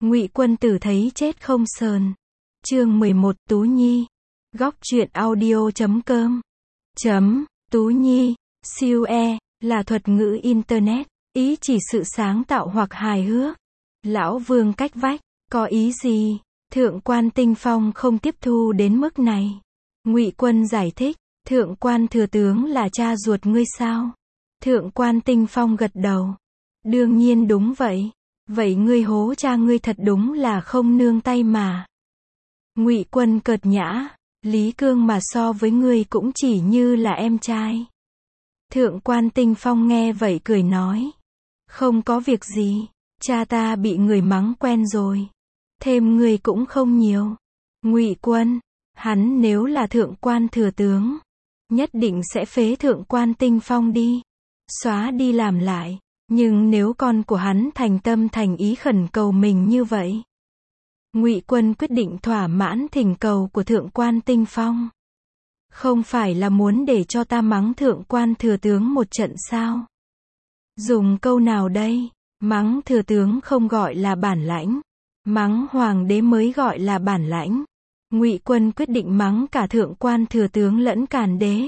Ngụy Quân Tử thấy chết không sờn. Chương 11 Tú Nhi. Góc truyện audio.com. Tú Nhi, siêu là thuật ngữ Internet, ý chỉ sự sáng tạo hoặc hài hước. Lão Vương cách vách, có ý gì? Thượng quan Tinh Phong không tiếp thu đến mức này. Ngụy Quân giải thích, Thượng quan thừa tướng là cha ruột ngươi sao? Thượng quan Tinh Phong gật đầu. Đương nhiên đúng vậy. Vậy ngươi hố cha ngươi thật đúng là không nương tay mà. Ngụy Quân cợt nhã, Lý Cương mà so với ngươi cũng chỉ như là em trai. Thượng quan Tinh Phong nghe vậy cười nói. Không có việc gì, cha ta bị người mắng quen rồi. Thêm ngươi cũng không nhiều. Ngụy Quân, hắn nếu là thượng quan thừa tướng, nhất định sẽ phế thượng quan Tinh Phong đi. Xóa đi làm lại. Nhưng nếu con của hắn thành tâm thành ý khẩn cầu mình như vậy, Ngụy Quân quyết định thỏa mãn thỉnh cầu của thượng quan Tinh Phong. Không phải là muốn để cho ta mắng thượng quan thừa tướng một trận sao? Dùng câu nào đây? Mắng thừa tướng không gọi là bản lãnh, mắng hoàng đế mới gọi là bản lãnh. Ngụy Quân quyết định mắng cả thượng quan thừa tướng lẫn càn đế.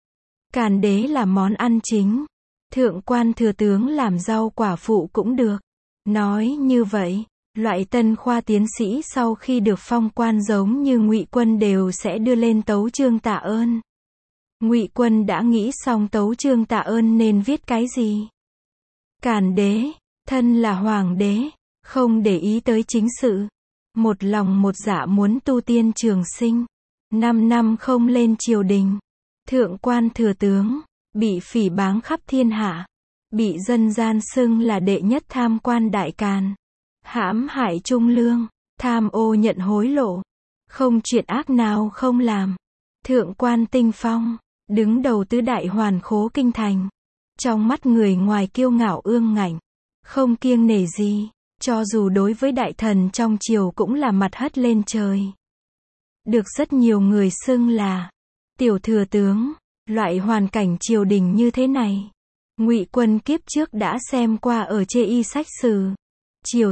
Càn đế là món ăn chính. Thượng quan thừa tướng làm rau quả phụ cũng được. Nói như vậy, loại tân khoa tiến sĩ sau khi được phong quan giống như Ngụy Quân đều sẽ đưa lên tấu chương tạ ơn. Ngụy Quân đã nghĩ xong tấu chương tạ ơn nên viết cái gì. Càn đế, thân là hoàng đế, không để ý tới chính sự. Một lòng một dạ muốn tu tiên trường sinh. 5 năm không lên triều đình. Thượng quan thừa tướng bị phỉ báng khắp thiên hạ, bị dân gian xưng là đệ nhất tham quan đại càn, hãm hại trung lương, tham ô nhận hối lộ, không chuyện ác nào không làm. Thượng quan Tinh Phong, đứng đầu tứ đại hoàn khố kinh thành, trong mắt người ngoài kiêu ngạo ương ngạnh, không kiêng nể gì, cho dù đối với đại thần trong triều cũng là mặt hất lên trời. Được rất nhiều người xưng là tiểu thừa tướng. Loại hoàn cảnh triều đình như thế này, Ngụy Quân kiếp trước đã xem qua ở chê y sách sử. Triều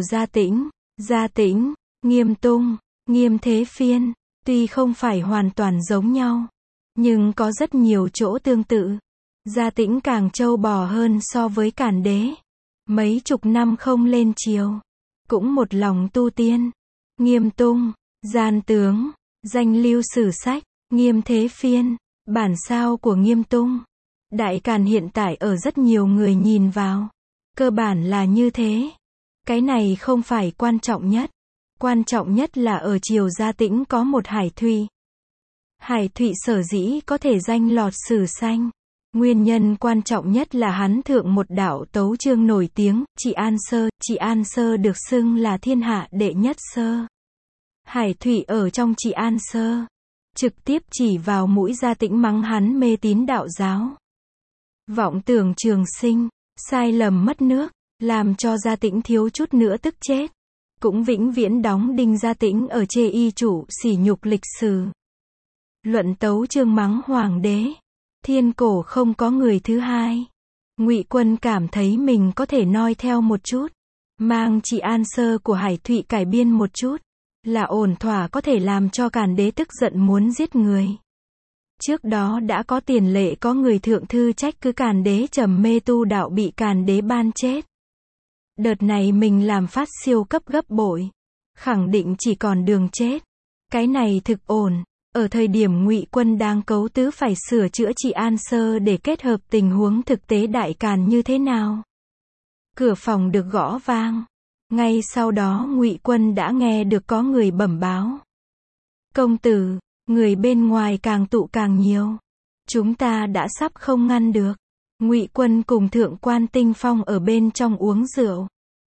Gia Tĩnh, Nghiêm Tung, Nghiêm Thế Phiên, tuy không phải hoàn toàn giống nhau, nhưng có rất nhiều chỗ tương tự. Gia Tĩnh càng trâu bò hơn so với Càn đế. Mấy chục năm không lên triều, cũng một lòng tu tiên. Nghiêm Tung, gian tướng, danh lưu sử sách. Nghiêm Thế Phiên, bản sao của Nghiêm Tung. Đại Càn hiện tại ở rất nhiều người nhìn vào. Cơ bản là như thế. Cái này không phải quan trọng nhất. Quan trọng nhất là ở triều Gia Tĩnh có một Hải Thụy. Hải Thụy sở dĩ có thể danh lọt sử sanh. Nguyên nhân quan trọng nhất là hắn thượng một đạo tấu chương nổi tiếng, Trị An Sơ. Trị An Sơ được xưng là thiên hạ đệ nhất sơ. Hải Thụy ở trong Trị An Sơ trực tiếp chỉ vào mũi Gia Tĩnh mắng hắn mê tín đạo giáo, vọng tưởng trường sinh, sai lầm mất nước, làm cho Gia Tĩnh thiếu chút nữa tức chết. Cũng vĩnh viễn đóng đinh Gia Tĩnh ở chê y chủ sỉ nhục lịch sử. Luận tấu chương mắng hoàng đế, thiên cổ không có người thứ hai. Ngụy Quân cảm thấy mình có thể noi theo một chút, mang Trị An Sơ của Hải Thụy cải biên một chút, là ổn thỏa có thể làm cho Càn đế tức giận muốn giết người. Trước đó đã có tiền lệ có người thượng thư trách cứ Càn đế trầm mê tu đạo bị Càn đế ban chết. Đợt này mình làm phát siêu cấp gấp bội, khẳng định chỉ còn đường chết. Cái này thực ổn. Ở thời điểm Ngụy Quân đang cấu tứ phải sửa chữa Trị An Sơ để kết hợp tình huống thực tế Đại Càn như thế nào. Cửa phòng được gõ vang. Ngay sau đó Ngụy Quân đã nghe được có người bẩm báo. Công tử, người bên ngoài càng tụ càng nhiều. Chúng ta đã sắp không ngăn được. Ngụy Quân cùng thượng quan Tinh Phong ở bên trong uống rượu.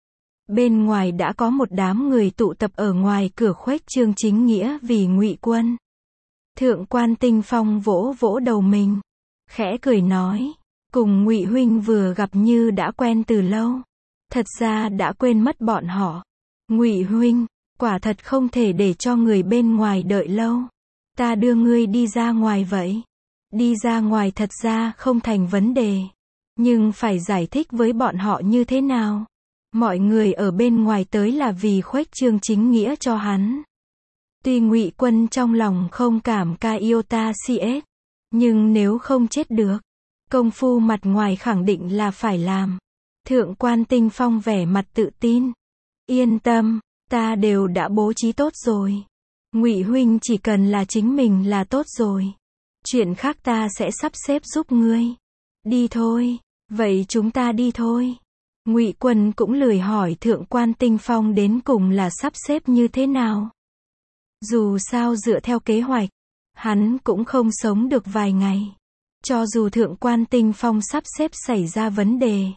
Bên ngoài đã có một đám người tụ tập ở ngoài cửa khuếch trương chính nghĩa vì Ngụy Quân. Thượng quan Tinh Phong vỗ vỗ đầu mình, khẽ cười nói, cùng Ngụy huynh vừa gặp như đã quen từ lâu. Thật ra đã quên mất bọn họ. Ngụy huynh, quả thật không thể để cho người bên ngoài đợi lâu. Ta đưa ngươi đi ra ngoài vậy. Đi ra ngoài thật ra không thành vấn đề. Nhưng phải giải thích với bọn họ như thế nào? Mọi người ở bên ngoài tới là vì khuếch trương chính nghĩa cho hắn. Tuy Ngụy Quân trong lòng không cảm ca iota cs, nhưng nếu không chết được, công phu mặt ngoài khẳng định là phải làm. Thượng quan Tinh Phong vẻ mặt tự tin. Yên tâm, ta đều đã bố trí tốt rồi. Ngụy huynh chỉ cần là chính mình là tốt rồi. Chuyện khác ta sẽ sắp xếp giúp ngươi. Đi thôi, vậy chúng ta đi thôi. Ngụy Quân cũng lười hỏi Thượng quan Tinh Phong đến cùng là sắp xếp như thế nào. Dù sao dựa theo kế hoạch, hắn cũng không sống được vài ngày. Cho dù Thượng quan Tinh Phong sắp xếp xảy ra vấn đề,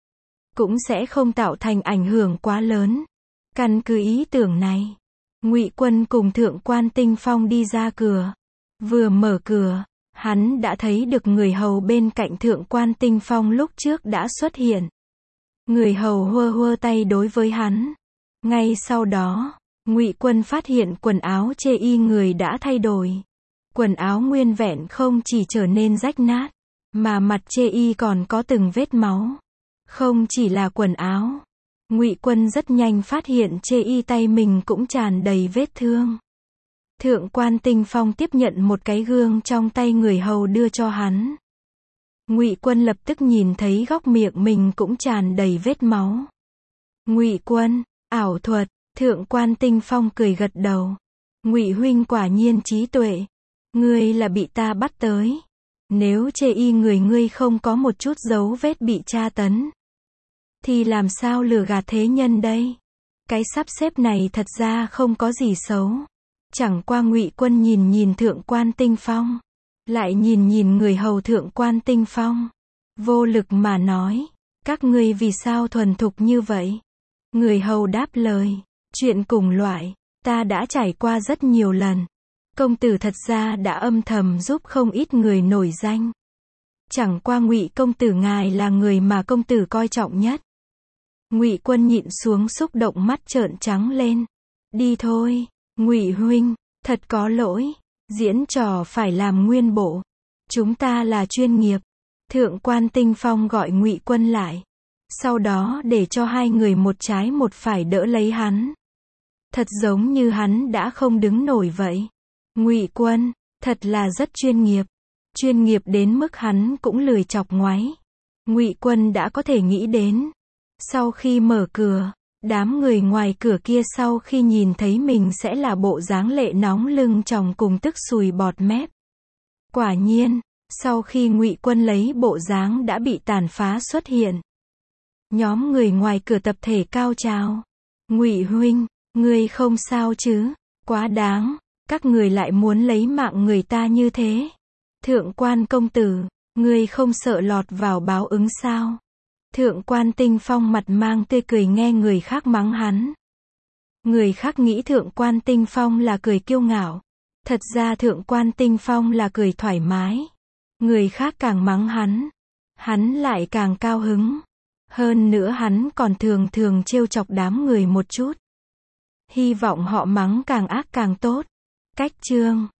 cũng sẽ không tạo thành ảnh hưởng quá lớn. Căn cứ ý tưởng này, Ngụy Quân cùng Thượng quan Tinh Phong đi ra cửa. Vừa mở cửa, hắn đã thấy được người hầu bên cạnh Thượng quan Tinh Phong lúc trước đã xuất hiện. Người hầu hơ hơ tay đối với hắn. Ngay sau đó, Ngụy Quân phát hiện quần áo chê y người đã thay đổi. Quần áo nguyên vẹn không chỉ trở nên rách nát, mà mặt chê y còn có từng vết máu. Không chỉ là quần áo, Ngụy Quân rất nhanh phát hiện chê y tay mình cũng tràn đầy vết thương. Thượng quan Tinh Phong tiếp nhận một cái gương trong tay người hầu đưa cho hắn. Ngụy Quân lập tức nhìn thấy góc miệng mình cũng tràn đầy vết máu. Ngụy Quân, ảo thuật. Thượng quan Tinh Phong cười gật đầu. Ngụy huynh quả nhiên trí tuệ. Ngươi là bị ta bắt tới. Nếu chê y người ngươi không có một chút dấu vết bị tra tấn, thì làm sao lừa gạt thế nhân đây? Cái sắp xếp này thật ra không có gì xấu. Chẳng qua Ngụy Quân nhìn nhìn Thượng quan Tinh Phong, lại nhìn nhìn người hầu Thượng quan Tinh Phong, vô lực mà nói, các ngươi vì sao thuần thục như vậy? Người hầu đáp lời, chuyện cùng loại, ta đã trải qua rất nhiều lần. Công tử thật ra đã âm thầm giúp không ít người nổi danh. Chẳng qua Ngụy công tử ngài là người mà công tử coi trọng nhất. Ngụy Quân nhịn xuống xúc động mắt trợn trắng lên. Đi thôi, Ngụy huynh, thật có lỗi, diễn trò phải làm nguyên bộ. Chúng ta là chuyên nghiệp. Thượng quan Tinh Phong gọi Ngụy Quân lại. Sau đó để cho hai người một trái một phải đỡ lấy hắn. Thật giống như hắn đã không đứng nổi vậy. Ngụy Quân, thật là rất chuyên nghiệp. Chuyên nghiệp đến mức hắn cũng lười chọc ngoáy. Ngụy Quân đã có thể nghĩ đến. Sau khi mở cửa, đám người ngoài cửa kia sau khi nhìn thấy mình sẽ là bộ dáng lệ nóng lưng tròng cùng tức sùi bọt mép. Quả nhiên, sau khi Ngụy Quân lấy bộ dáng đã bị tàn phá xuất hiện, nhóm người ngoài cửa tập thể cao trào. Ngụy huynh, ngươi không sao chứ? Quá đáng, các người lại muốn lấy mạng người ta như thế. Thượng quan công tử, ngươi không sợ lọt vào báo ứng sao? Thượng quan Tinh Phong mặt mang tươi cười nghe người khác mắng hắn. Người khác nghĩ Thượng quan Tinh Phong là cười kiêu ngạo. Thật ra Thượng quan Tinh Phong là cười thoải mái. Người khác càng mắng hắn lại càng cao hứng. Hơn nữa hắn còn thường thường trêu chọc đám người một chút. Hy vọng họ mắng càng ác càng tốt. Cách chương